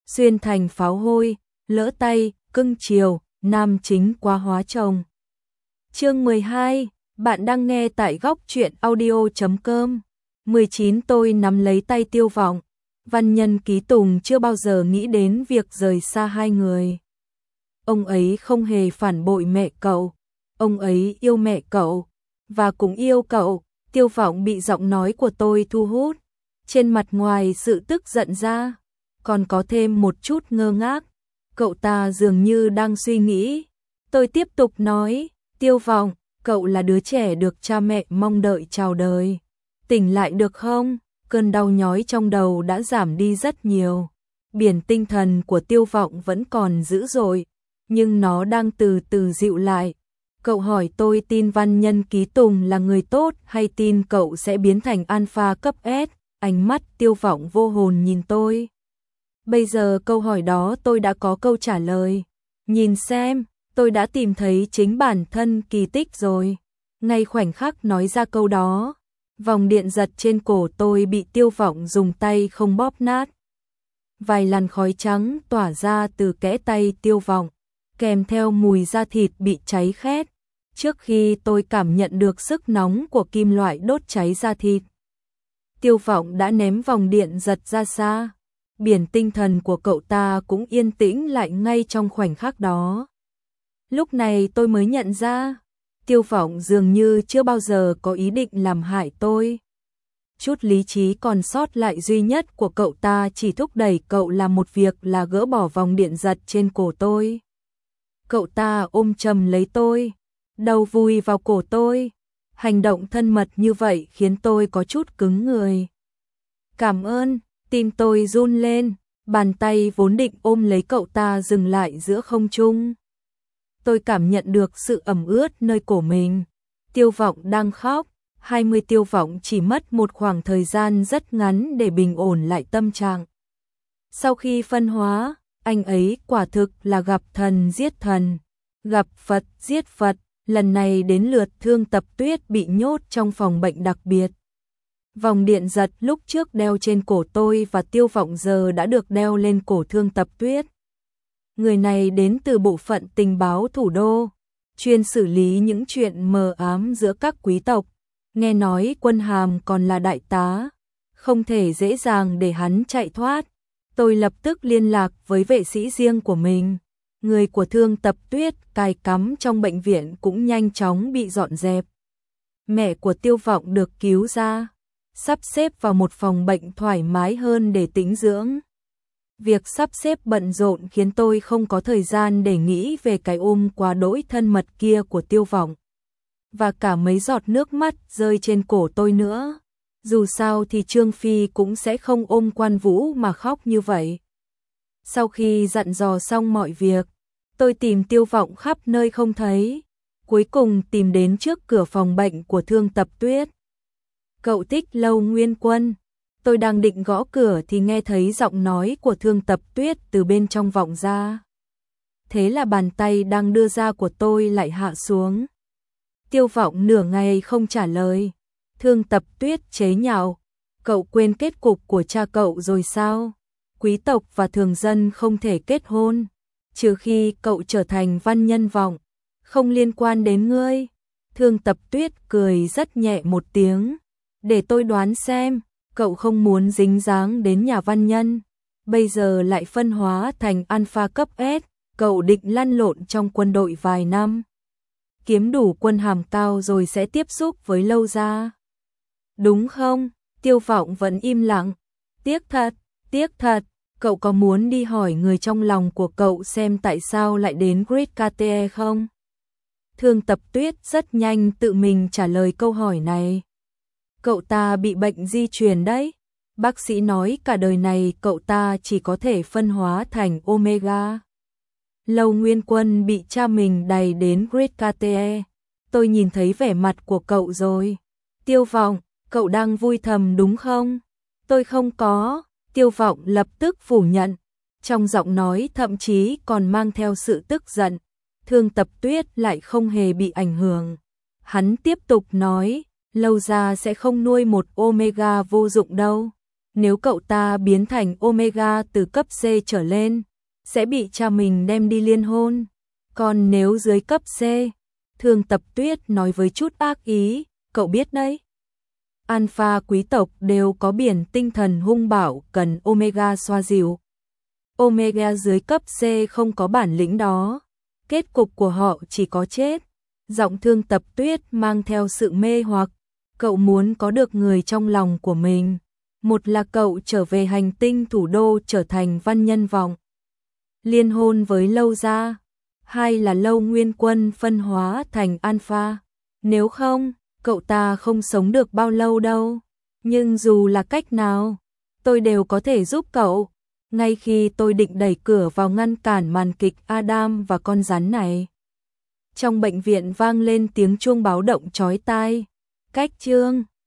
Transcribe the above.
xuyên thành pháo hôi, lỡ tay, cưng chiều, nam chính quá hóa chồng. Chương 12, bạn đang nghe tại góc truyện audio.com. 19 tôi nắm lấy tay Tiêu Vọng. Văn Nhân Ký Tùng chưa bao giờ nghĩ đến việc rời xa hai người. Ông ấy không hề phản bội mẹ cậu, ông ấy yêu mẹ cậu và cũng yêu cậu. Tiêu Vọng bị giọng nói của tôi thu hút, trên mặt ngoài sự tức giận ra, còn có thêm một chút ngơ ngác. Cậu ta dường như đang suy nghĩ. Tôi tiếp tục nói, Tiêu Vọng, cậu là đứa trẻ được cha mẹ mong đợi chào đời. Tỉnh lại được không? Cơn đau nhói trong đầu đã giảm đi rất nhiều. Biển tinh thần của Tiêu Vọng vẫn còn dữ dội, nhưng nó đang từ từ dịu lại. Cậu hỏi tôi tin Văn Nhân Ký Tùng là người tốt hay tin cậu sẽ biến thành alpha cấp S. Ánh mắt Tiêu Vọng vô hồn nhìn tôi. Bây giờ câu hỏi đó tôi đã có câu trả lời. Nhìn xem, tôi đã tìm thấy chính bản thân kỳ tích rồi. Ngay khoảnh khắc nói ra câu đó, vòng điện giật trên cổ tôi bị Tiêu Vọng dùng tay không bóp nát. Vài làn khói trắng tỏa ra từ kẽ tay Tiêu Vọng, kèm theo mùi da thịt bị cháy khét. Trước khi tôi cảm nhận được sức nóng của kim loại đốt cháy da thịt, Tiêu Vọng đã ném vòng điện giật ra xa. Biển tinh thần của cậu ta cũng yên tĩnh lại ngay trong khoảnh khắc đó. Lúc này tôi mới nhận ra, Tiêu Vọng dường như chưa bao giờ có ý định làm hại tôi. Chút lý trí còn sót lại duy nhất của cậu ta chỉ thúc đẩy cậu làm một việc là gỡ bỏ vòng điện giật trên cổ tôi. Cậu ta ôm chầm lấy tôi, đầu vùi vào cổ tôi. Hành động thân mật như vậy khiến tôi có chút cứng người. Cảm ơn, tim tôi run lên, bàn tay vốn định ôm lấy cậu ta dừng lại giữa không trung. Tôi cảm nhận được sự ẩm ướt nơi cổ mình. Tiêu Vọng đang khóc. 20 Tiêu Vọng chỉ mất một khoảng thời gian rất ngắn để bình ổn lại tâm trạng. Sau khi phân hóa, anh ấy quả thực là gặp thần giết thần, gặp Phật giết Phật. Lần này đến lượt Thương Tập Tuyết bị nhốt trong phòng bệnh đặc biệt. Vòng điện giật lúc trước đeo trên cổ tôi và Tiêu Vọng giờ đã được đeo lên cổ Thương Tập Tuyết. Người này đến từ bộ phận tình báo thủ đô, chuyên xử lý những chuyện mờ ám giữa các quý tộc. Nghe nói Quân Hàm còn là đại tá, không thể dễ dàng để hắn chạy thoát. Tôi lập tức liên lạc với vệ sĩ riêng của mình. Người của Thương Tập Tuyết cài cắm trong bệnh viện cũng nhanh chóng bị dọn dẹp. Mẹ của Tiêu Vọng được cứu ra, sắp xếp vào một phòng bệnh thoải mái hơn để tĩnh dưỡng. Việc sắp xếp bận rộn khiến tôi không có thời gian để nghĩ về cái ôm quá đỗi thân mật kia của Tiêu Vọng. Và cả mấy giọt nước mắt rơi trên cổ tôi nữa. Dù sao thì Trương Phi cũng sẽ không ôm Quan Vũ mà khóc như vậy. Sau khi dặn dò xong mọi việc, tôi tìm Tiêu Vọng khắp nơi không thấy. Cuối cùng tìm đến trước cửa phòng bệnh của Thương Tập Tuyết. Cậu thích Lâu Nguyên Quân. Tôi đang định gõ cửa thì nghe thấy giọng nói của Thương Tập Tuyết từ bên trong vọng ra. Thế là bàn tay đang đưa ra của tôi lại hạ xuống. Tiêu Vọng nửa ngày không trả lời. Thương Tập Tuyết chế nhạo. Cậu quên kết cục của cha cậu rồi sao? Quý tộc và thường dân không thể kết hôn, trừ khi cậu trở thành văn nhân vọng, không liên quan đến ngươi. Thương Tập Tuyết cười rất nhẹ một tiếng. Để tôi đoán xem, cậu không muốn dính dáng đến nhà văn nhân, bây giờ lại phân hóa thành alpha cấp S, cậu định lăn lộn trong quân đội vài năm, kiếm đủ quân hàm cao rồi sẽ tiếp xúc với Lâu gia. Đúng không? Tiêu Vọng vẫn im lặng. Tiếc thật, cậu có muốn đi hỏi người trong lòng của cậu xem tại sao lại đến Great KTE không? Thương Tập Tuyết rất nhanh tự mình trả lời câu hỏi này. Cậu ta bị bệnh di truyền đấy. Bác sĩ nói cả đời này cậu ta chỉ có thể phân hóa thành Omega. Lâu Nguyên Quân bị cha mình đày đến Great KTE. Tôi nhìn thấy vẻ mặt của cậu rồi. Tiêu Vọng, cậu đang vui thầm đúng không? Tôi không có. Tiêu Vọng lập tức phủ nhận. Trong giọng nói thậm chí còn mang theo sự tức giận. Thương Tập Tuyết lại không hề bị ảnh hưởng. Hắn tiếp tục nói, Lâu gia sẽ không nuôi một Omega vô dụng đâu. nếu cậu ta biến thành Omega từ cấp C trở lên, sẽ bị cha mình đem đi liên hôn. Còn nếu dưới cấp C, Thường Tập Tuyết nói với chút ác ý, cậu biết đấy. Alpha quý tộc đều có biển tinh thần hung bạo cần Omega xoa dịu. Omega dưới cấp C không có bản lĩnh đó, kết cục của họ chỉ có chết. Giọng Thương Tập Tuyết mang theo sự mê hoặc, cậu muốn có được người trong lòng của mình. Một là cậu trở về hành tinh thủ đô trở thành văn nhân vọng, liên hôn với Lâu gia. Hai là Lâu Nguyên Quân phân hóa thành Alpha. Nếu không, cậu ta không sống được bao lâu đâu. Nhưng dù là cách nào, tôi đều có thể giúp cậu. Ngay khi tôi định đẩy cửa vào ngăn cản màn kịch Adam và con rắn này, trong bệnh viện vang lên tiếng chuông báo động chói tai. Cách chương